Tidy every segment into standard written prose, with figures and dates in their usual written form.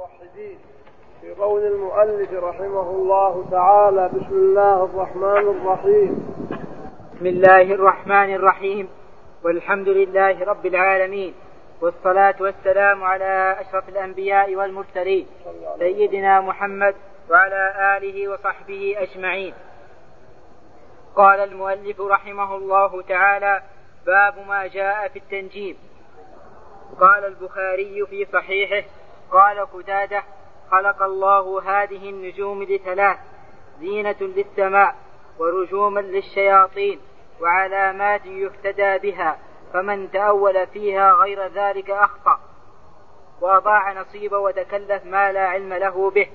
الموحدين في قول المؤلف رحمه الله تعالى: بسم الله الرحمن الرحيم. بسم الله الرحمن الرحيم، والحمد لله رب العالمين، والصلاة والسلام على أشرف الأنبياء والمرسلين سيدنا محمد وعلى آله وصحبه أجمعين. قال المؤلف رحمه الله تعالى: باب ما جاء في التنجيم. قال البخاري في صحيحه: قال قتادة: خلق الله هذه النجوم لثلاث: زينة للسماء، ورجوما للشياطين، وعلامات يهتدى بها، فمن تأول فيها غير ذلك أخطأ، وأضاع نصيبه وتكلف ما لا علم له به.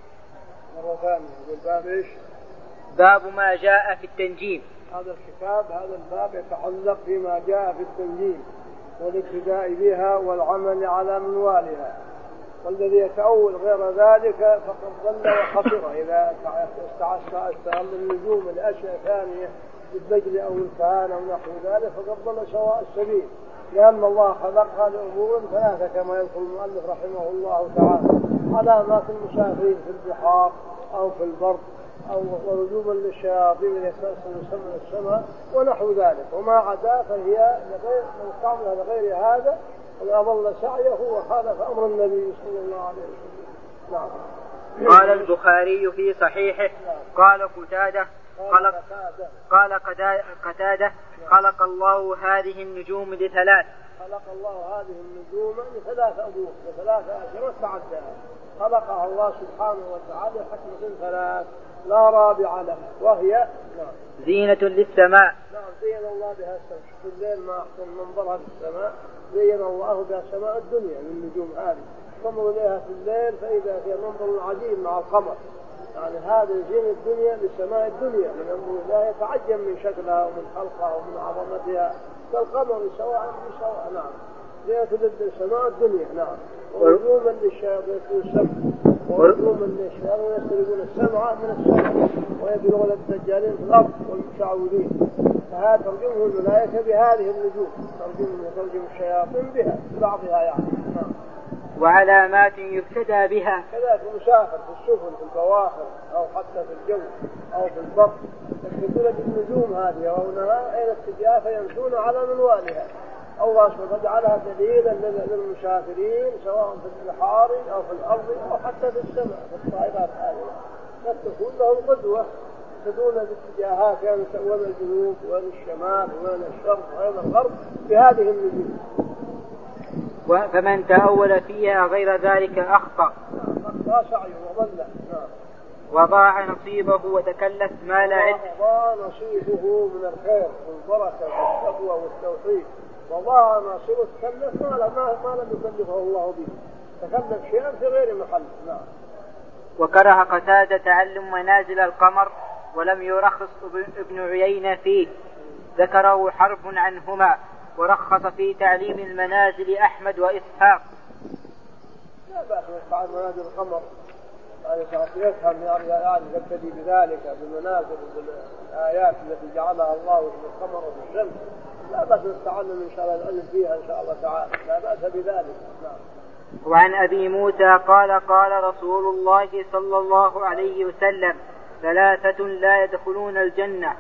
باب ما جاء في التنجيم. هذا الكتاب، هذا الباب يتعلق بما جاء في التنجيم والابتداء بها والعمل على منوالها، والذي يتأول غير ذلك فقد ضل وخسر إذا استغل النجوم لأشياء ثانية بالدجل أو الكهان أو نحو ذلك فقد ضل سواء السبيل، لأن الله خلقها لأمور ثلاثة كما يذكر المؤلف رحمه الله تعالى: علامات المسافرين في البحار أو في البر، أو ورجوما للشياطين يسمى السماء ونحو ذلك، وما عدا فهي من استعملها لغير هذا وأضل سعيه وخالف أمر النبي صلى الله عليه وسلم. نعم. قال البخاري في صحيحه: قال قتادة: خلق الله هذه النجوم لثلاث. خلق الله هذه النجوم لثلاث أمور، لثلاث أشياء تعدها. خلقها الله سبحانه وتعالى حكمة ثلاث لا رابع لها، وهي زينة للسماء. نعم، زين الله بها السماء. في الليل ما أحسن منظرها في السماء، زين الله بها سماء الدنيا من النجوم هذه. تنظر إليها في الليل فإذا فيها منظر عجيب مع القمر، يعني هذا زين الدنيا لسماء الدنيا، من أمر الله يتعجب من شكلها ومن خلقها ومن عظمتها كالقمر سواء بسواء. نعم، زينة لسماء الدنيا. نعم. ورجوما للشياطين السمع، ورجوما للشياطين يسترقون السمع من السمع ويبلغون الدجالين في الأرض والمشعوذين، فهذا ترجمه الملائكة بهذه النجوم، ترجم الشياطين بها ببعضها يعني. نعم. وعلامات يهتدى بها، كذلك المسافر في السفن في البواخر أو حتى في الجو أو في البر يكتبون بالنجوم هذه يرونها أين اتجاه فيمشون على منوالها. الله سبحانه جعلها دليلا للمسافرين سواء في البحار أو في الأرض أو حتى في السماء في الطائرات هذه، تكون لهم قدوة يهتدون باتجاهات وين الجنوب وين الشمال وين الشرق وين الغرب بهذه النجوم. فمن تأول فيها غير ذلك أخطأ سعيه وضل. وضاع نصيبه وتكلف ما لا علم. وضاع نصيبه من الخير والبركة والتقوى والتوحيد، وضاع نصيبه تكلف ما لم يكلفه الله به، تكلف شيئا في غير محل. نعم. وكره قتادة تعلم منازل القمر ولم يرخص ابن عيينة فيه، ذكره حرب عنهما، ورخص في تعليم المنازل أحمد وإسحاق. لا بأس يفعل منازل القمر، يعني يفهم يعني يبتدي بذلك بالمنازل وبالآيات التي جعلها الله في القمر وفي الشمس، لا بأس نتعلم إن شاء الله العلم فيها إن شاء الله تعالى، لا بأس بذلك. نعم. وعن أبي موسى قال: قال رسول الله صلى الله عليه وسلم: ثلاثة لا يدخلون الجنة: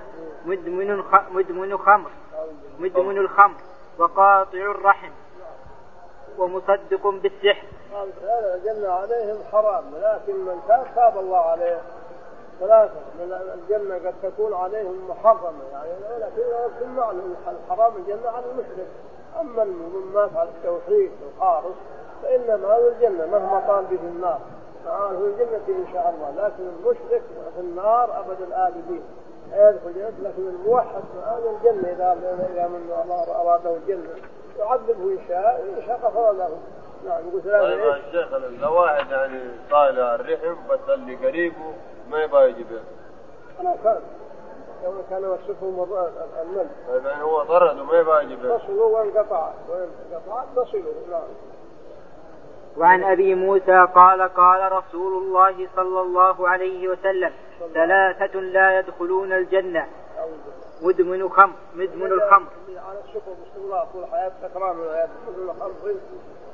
مدمن الخمر، وقاطع الرحم، ومصدق بالسحر. هذا الجنة عليهم حرام، لكن من تاب الله عليه. ثلاثة من الجنة قد تكون عليهم محرمة، يعني لكن في المعنى الحرام الجنة على المشرك، أما المؤمنات على التوحيد الخالص فإنما هذا الجنة مهما طال به النار فهو الجنة إن شاء الله، لكن المشرك في النار أبد الآبدين يدخل الجنة، لكن الموحد هذا الجنة إذا من الله أراده الجنة يعذبه إن شاء غفر له. نعم. طيب الشيخ، لو واحد يعني طالع الرحم بس اللي قريبه ما يبغى يجيبه، لو كان وصفه المل، طيب يعني هو طرد وما يبغى يجيبه، تصله وانقطع تصله. نعم. وعن أبي موسى قال: قال رسول الله صلى الله عليه وسلم: ثلاثة لا يدخلون الجنة: مدمن الخمر. على الشكر باستمرار طول حياة تكرار من الآيات، مدمن الخمر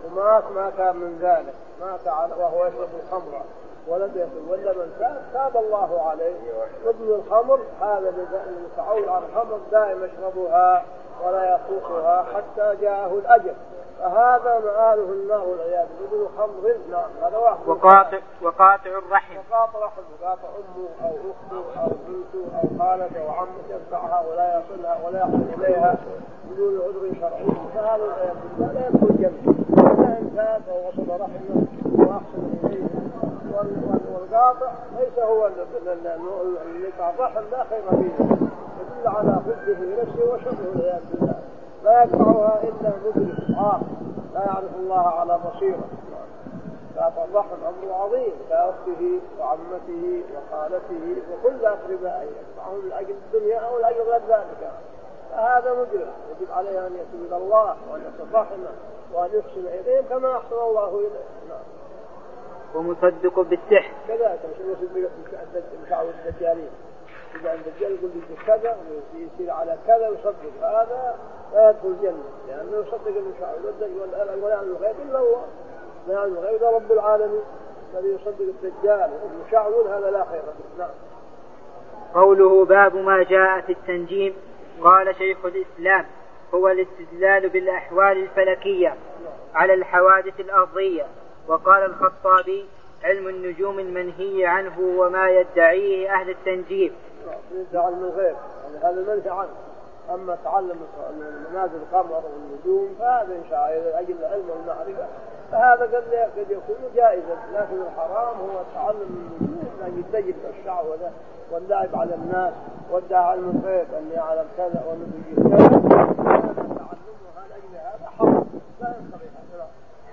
ومات ما كان من ذلك، مات وهو يشرب الخمر ولم يتب، ولا من تاب الله عليه. ابن الخمر هذا المتعود على الخمر دائما يشربها ولا يطوقها حتى جاءه الأجل، فهذا مآله النار والعياذ بالله. ابن خمر نعم هذا واحد. وقاطع الرحم، وقاطع أمه أو أخته أو بنته أو خالته أو عمته يتبعها ولا يصلها ولا يحسن إليها بدون عذر شرعي، فهذا العياذ بالله لا يدخل الجنة. إن تاب ووصل رحمه وأحسن إليه. والقاطع ليس هو اللي يقطع الرحم، لا خير فيه، يدل على ضده نفسه وشره والعياذ بالله. لا يقطعها إلا مدرك عاقل لا يعرف الله على بصيرة. قاطع الرحم أمر عظيم كأخته وعمته وخالته وكل أقربائه يقطعهم لأجل الدنيا أو لأجل غير ذلك، فهذا مدرك يجب عليه أن يتوب إلى الله وأن يصل رحمه وأن يحسن إليهم كما أحسن الله إليه. نعم. ومصدق بالسحر كذلك مش يصدق المشعوذ الدجالين، إذا الدجال يقول لي كذا ويصير على كذا ويصدق، هذا لا يدخل الجنة لأنه يصدق المشعوذ ولا يعلم الغيب إلا الله، لا يعلم الغيب إلا رب العالمين. الذي يصدق الدجال والمشعوذ هذا لا خير فيه. نعم. قوله باب ما جاء في التنجيم. قال شيخ الإسلام هو الاستدلال بالأحوال الفلكية على الحوادث الأرضية. وقال الخطابي علم النجوم المنهي عنه وما يدعيه أهل التنجيم. علم الغيب يعني هذا المنهي عنه. أما تعلم منازل القمر والنجوم فهذا إن شاء الله أجل العلم والمعرفة، فهذا قد يكون جائزا، لكن الحرام هو تعلم النجوم أن يتجب الشعب واللعب على الناس والدعاء علم الغيب أن يعلم كذا ونبي كذا، هذا تعلمها لأجل هذا حرام لا ينبغي هذا.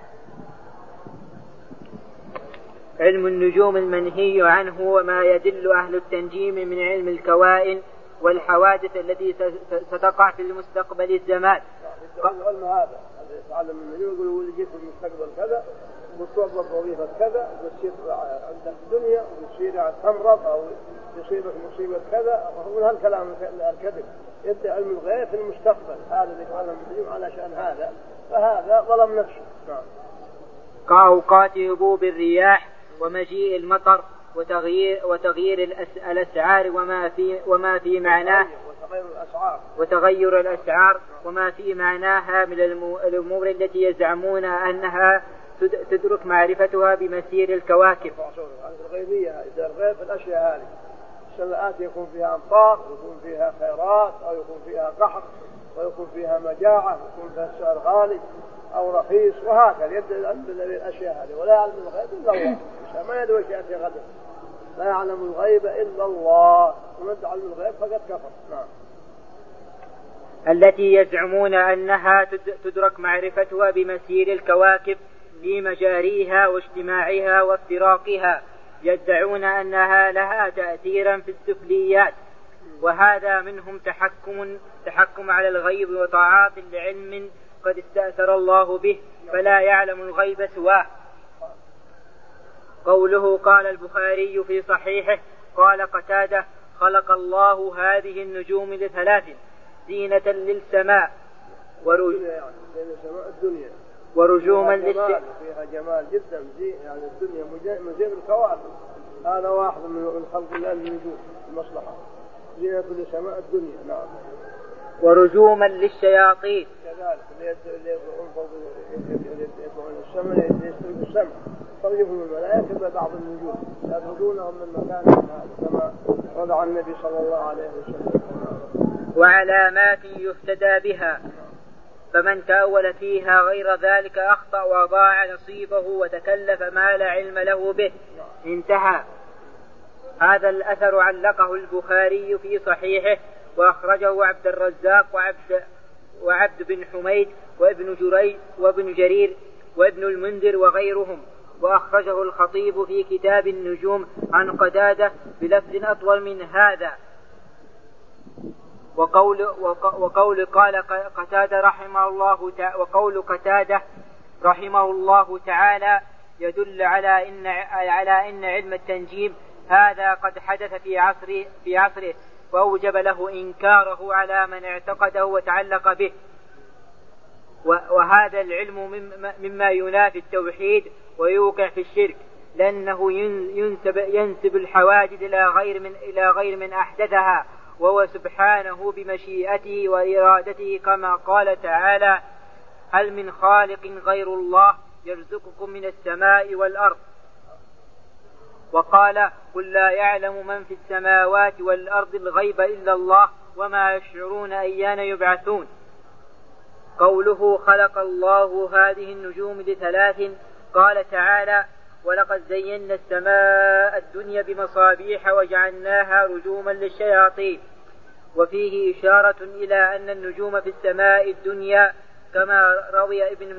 علم النجوم المنهي عنه وما يدل أهل التنجيم من علم الكوائن والحوادث التي ستقع في المستقبل الزمان. العلم هذا يتعلم النجوم يقول ولجيت في المستقبل كذا وتوظف وظيفة كذا وتصير عندك الدنيا وتصير تمرض أو يصيبك مصيبة كذا، ومن هالكلام الكذب. يبدأ علم الغيب في المستقبل، هذا اللي يتعلم النجوم على شأن هذا، فهذا ظلم نفسه. نعم. كأوقات هبوب الرياح ومجيء المطر وتغيير الأسعار وما في معناه وتغير الأسعار وما في معناها من الأمور التي يزعمون أنها تدرك معرفتها بمسير الكواكب. الغيبية إذا الغيب الأشياء هذه السماءات يكون فيها أمطار ويكون فيها خيرات أو يكون فيها قحط ويكون فيها مجاعة ويكون فيها السعر غالي أو رخيص وهكذا. يبدأ العلم بالأشياء هذه ولا يعلم الغيب إلا الله، ما يدري وش يأتي غدا، لا يعلم الغيب إلا الله، ومن يعلم الغيب فقد كفر. نعم. التي يزعمون أنها تدرك معرفتها بمسير الكواكب في مجاريها واجتماعها وافتراقها، يدعون أنها لها تأثيرا في السفليات، وهذا منهم تحكم على الغيب وطاعات لعلم قد استأثر الله به فلا يعلم الغيب سواه. قوله قال البخاري في صحيحه قال قتادة خلق الله هذه النجوم لثلاث: زينة للسماء ورجوما للشمس، فيها جمال جدا، يعني الدنيا مزين الكواكب، هذا واحد من خلق الله النجوم المصلحة، زينة لسماء الدنيا. نعم. ورجوما للشياطين كذلك اللي يدعون السماء يسترقوا السماء ترجفهم الملائكة بعض النجوم يأخذونهم من مكان هذا كما وضع النبي صلى الله عليه وسلم. وعلامات يهتدى بها، فمن تأول فيها غير ذلك أخطأ وضاع نصيبه وتكلف ما لا علم له به. انتهى. هذا الأثر علقه البخاري في صحيحه، وأخرجه عبد الرزاق وعبد بن حميد وابن جريج وابن جرير وابن المنذر وغيرهم، وأخرجه الخطيب في كتاب النجوم عن قتادة بلفظ أطول من هذا. وقول قتادة رحمه الله تعالى يدل على إن علم التنجيم هذا قد حدث في عصره وأوجب له إنكاره على من اعتقده وتعلق به. وهذا العلم مما ينافي التوحيد ويوقع في الشرك، لأنه ينسب الحوادث إلى غير من أحدثها، وهو سبحانه بمشيئته وإرادته، كما قال تعالى: هل من خالق غير الله يرزقكم من السماء والأرض. وقال: قل لا يعلم من في السماوات والأرض الغيب إلا الله وما يشعرون أيان يبعثون. قوله: خلق الله هذه النجوم لثلاث. قال تعالى: ولقد زينا السماء الدنيا بمصابيح وجعلناها رجوما للشياطين. وفيه إشارة إلى أن النجوم في السماء الدنيا كما روى ابن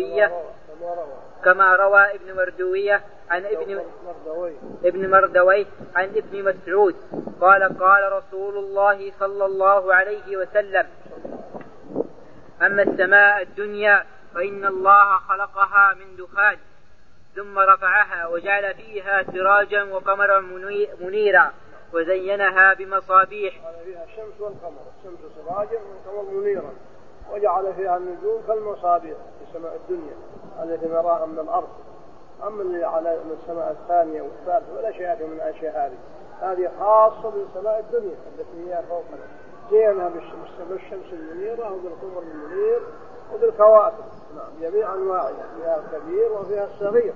مردوية عن ابن مردويه عن ابن مسعود قال رسول الله صلى الله عليه وسلم: أما السماء الدنيا فإن الله خلقها من دخان ثم رفعها وجعل فيها سراجا وقمرا منيرا وزينها بمصابيح. فيها الشمس والقمر، الشمس سراجا والقمر منيرا، وجعل فيها النجوم كالمصابيح في سماء الدنيا التي نراها من الأرض. أما اللي على السماء الثانية والثالثة ولا شيء من الأشياء هذه خاصة بالسماء الدنيا التي هي فوقنا، زينها بالشمس المنيرة وبالقمر المنير وبالكواكب، جميع أنواعها، فيها الكبير وفيها الصغير.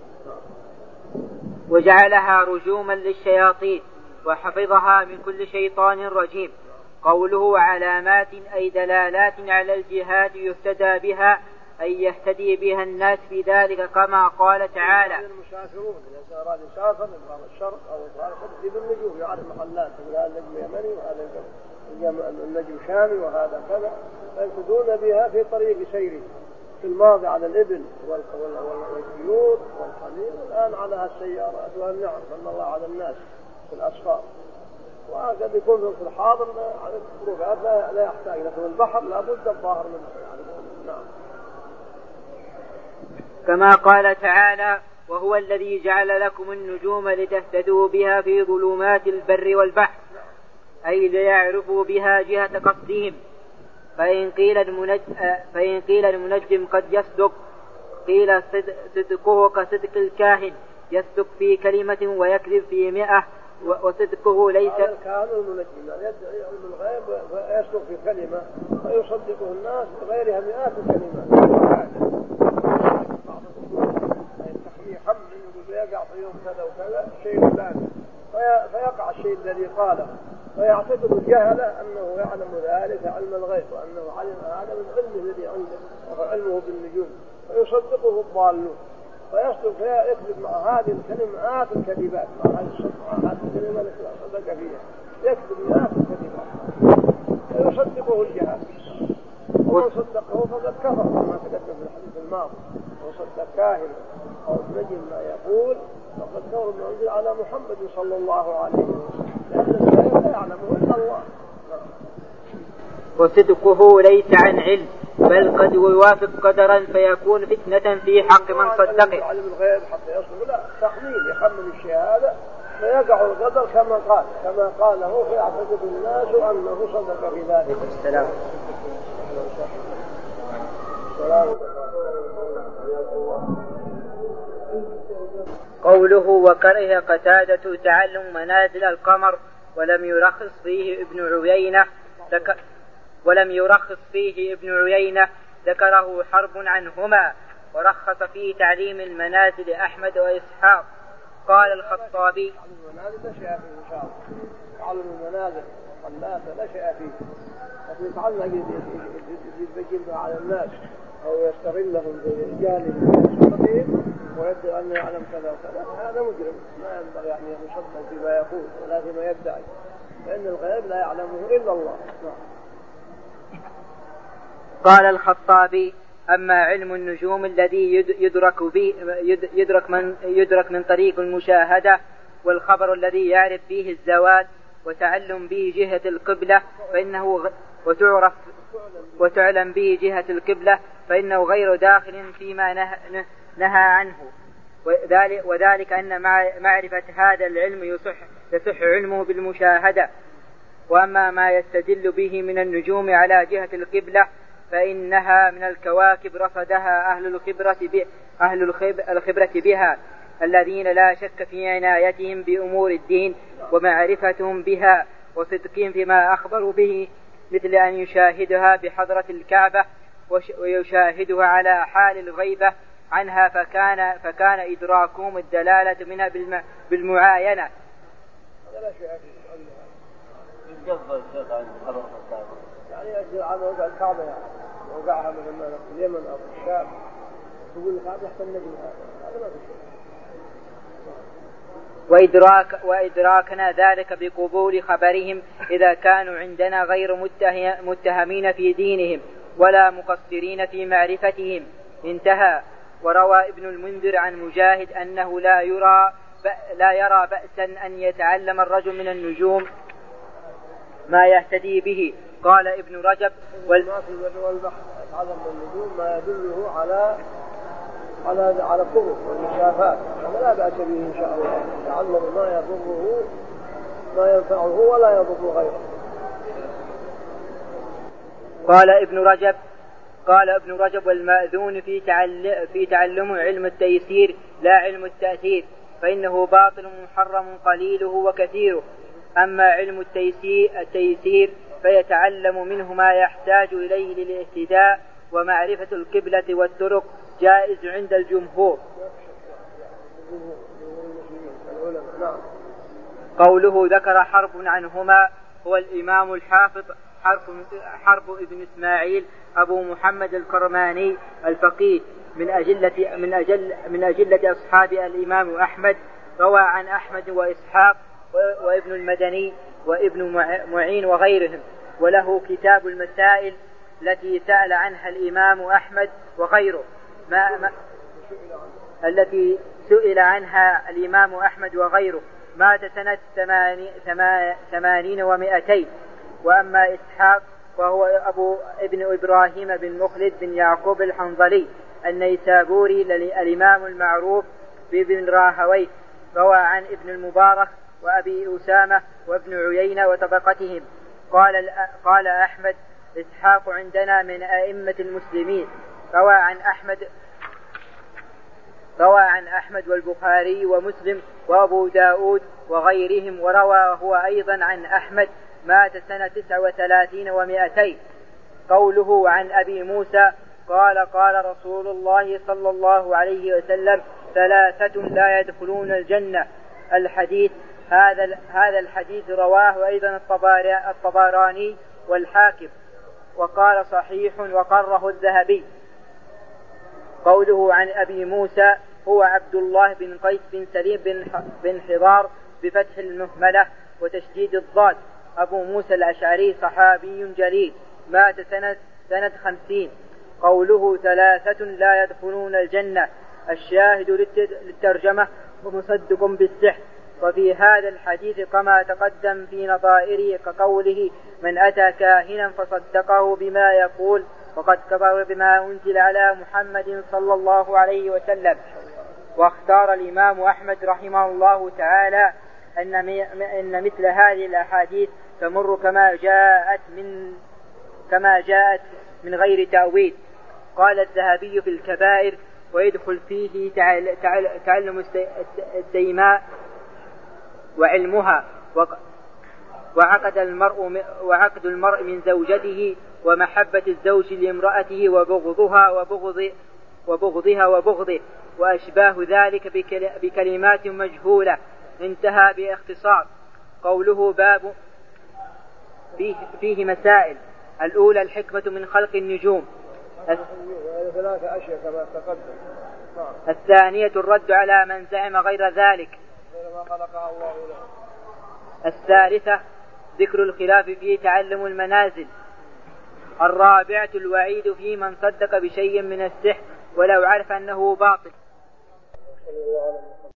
وجعلها رجوما للشياطين وحفظها من كل شيطان رجيم. قوله: علامات أي دلالات على الجهات يهتدى بها، أي يهتدي بها الناس في ذلك، كما قال تعالى: المسافرون إذا أراد يسافر إبراهيم الشرق أو إبراهيم الغرب بالنجوم يعرف محلات، هذا النجم يمني وهذا النجم شامي وهذا كذا، فيهتدون بها في طريق سيره. في الماضي على الإبل والخيول والحمير، الآن على السيارات والنعم، صلى الله على الناس في الأسفار. وقد يكون في الحاضر على الطرقات لا يحتاج، لكن البحر لابد الظاهر منه. نعم. كما قال تعالى: وهو الذي جعل لكم النجوم لتهتدوا بها في ظلمات البر والبحر، أي ليعرفوا بها جهة قصدهم. فإن قيل المنجم قد يصدق، قيل صدقه كصدق الكاهن، يصدق في كلمة ويكذب في 100، وصدقه ليس الكاهن المنجم يدعي علم الغيب ويصدق في كلمة ويصدقه الناس بغيرها مئات الكلمات. تخميحا يقع في يوم كذا وكذا شيء فلان، فيقع الشيء الذي قاله، ويعتقد الجهلة أنه يعلم ذلك علم الغيب، وأنه علم هذا من علمه الذي عنده وهو علمه بالنجوم، فيصدقه الضالون، ويصدق فيها يكذب مع هذه الكلمات الكذبات، مع هذه الكلمة التي صدق فيها يكذب مئات الكذبات، فيصدقه الجهل. ومن صدقه فقد كفر، كما تقدم في الحديث الماضي: وصدق كاهن أو نجم ما يقول فقد كفر بما أنزل على محمد صلى الله عليه وسلم، لأن الغيب لا يعلمه إلا الله. وصدقه ليس عن علم، بل قد يوافق قدرا فيكون فتنة في حق من صدقه. علم الغيب حتى يصدق، لا، تخمين يخمن الشيء هذا فيقع القدر كما قاله، فيعتقد الناس أنه صدق في ذلك. السلام. قوله: وكره قتادة تعلم منازل القمر ولم يرخص فيه ابن عيينة ذكره حرب عنهما، ورخص فيه تعليم المنازل أحمد وإسحاق. قال الخطابي: المنازل لا شيء فيه إن شاء الله، تعلم المنازل والناس لا شيء فيه، لكن يتعلق يبين على الناس أو يستغلهم بجهلهم ويدعي أنه يعلم كذا وكذا، هذا مجرم، ما ينبغي أن يصدق فيما يقول ولا فيما يدعي، فإن الغيب لا يعلمه إلا الله. قال الخطابي: أما علم النجوم الذي يدرك من طريق المشاهدة، والخبر الذي يعرف فيه الزوات، وتعلم به جهة القبلة وتعلم به جهة القبلة، فإنه غير داخل فيما نهى عنه، وذلك أن معرفة هذا العلم يصح علمه بالمشاهدة. وأما ما يستدل به من النجوم على جهة القبلة فإنها من الكواكب رصدها أهل الخبرة بها الذين لا شك في عنايتهم بأمور الدين ومعرفتهم بها وصدقهم فيما أخبروا به، مثل أن يشاهدها بحضرة الكعبة ويشاهدها على حال الغيبة عنها، فكان إدراكهم الدلالة منها بالمعاينة. لا شيء قصد الشيخ عن حضرة الكعبة يعني يصير على وقع الكعبة، يعني وقعها مثلا في اليمن أو في الشام، تقول الكعبة يحتل النبي، هذا ما في شيء. وإدراكنا ذلك بقبول خبرهم إذا كانوا عندنا غير متهمين في دينهم ولا مقصرين في معرفتهم. انتهى. وروى ابن المنذر عن مجاهد أنه لا يرى بأسا أن يتعلم الرجل من النجوم ما يهتدي به. قال ابن رجب ما في البر والبحر يتعلم من النجوم ما يدله على الطرق والمشافات، هذا لا بأس به إن شاء الله. يتعلم ما يضره ما ينفعه ولا يضر غيره. قال ابن رجب والمأذون في تعلم علم التيسير لا علم التأثير، فإنه باطل محرم قليله وكثيره. أما علم التيسير فيتعلم منه ما يحتاج إليه للاهتداء ومعرفة القبلة والطرق، جائز عند الجمهور. قوله ذكر حرب عنهما هو الإمام الحافظ حرب ابن إسماعيل أبو محمد الكرماني الفقيه من أجلة أصحاب الإمام أحمد. روى عن أحمد وإسحاق وابن المدني وابن معين وغيرهم، وله كتاب المسائل التي سأل عنها الإمام أحمد وغيره التي سئل عنها الإمام أحمد وغيره. مات سنة 80 و200. وأما إسحاق وهو أبو ابن إبراهيم بن مخلد بن يعقوب الحنظلي النيسابوري الإمام المعروف بابن راهويه. روى عن ابن المبارك وأبي أسامة وابن عيينة وطبقتهم. قال أحمد إسحاق عندنا من أئمة المسلمين. روى عن أحمد والبخاري ومسلم وأبو داود وغيرهم. وروى هو أيضا عن أحمد مات سنة 39 و200. قوله عن أبي موسى قال رسول الله صلى الله عليه وسلم 3 لا يدخلون الجنة. الحديث هذا الحديث رواه أيضا الطبراني والحاكم وقال صحيح وقره الذهبي. قوله عن أبي موسى هو عبد الله بن قيس بن سليم بن حضار بفتح المهملة وتشديد الضاد، أبو موسى الأشعري صحابي جليل، مات سنة 50. قوله 3 لا يدخلون الجنة، الشاهد للترجمة ومصدق بالسحر. وفي هذا الحديث كما تقدم في نظائره كقوله من أتى كاهنا فصدقه بما يقول وقد كفر بما أنزل على محمد صلى الله عليه وسلم. واختار الإمام أحمد رحمه الله تعالى أن مثل هذه الأحاديث تمر كما جاءت من غير تأويل. قال الذهبي في الكبائر ويدخل فيه تعلم التيماء وعلمها وعقد المرء من زوجته ومحبة الزوج لامرأته وبغضه وأشباه ذلك بكلمات مجهولة. انتهى باختصار. قوله باب فيه مسائل. الأولى الحكمة من خلق النجوم. 3 أشياء كما تقدم. الثانية الرد على من زعم غير ذلك. الثالثة ذكر الخلاف في تعلم المنازل. الرابعة الوعيد في من صدق بشيء من السحر ولو عرف أنه باطل.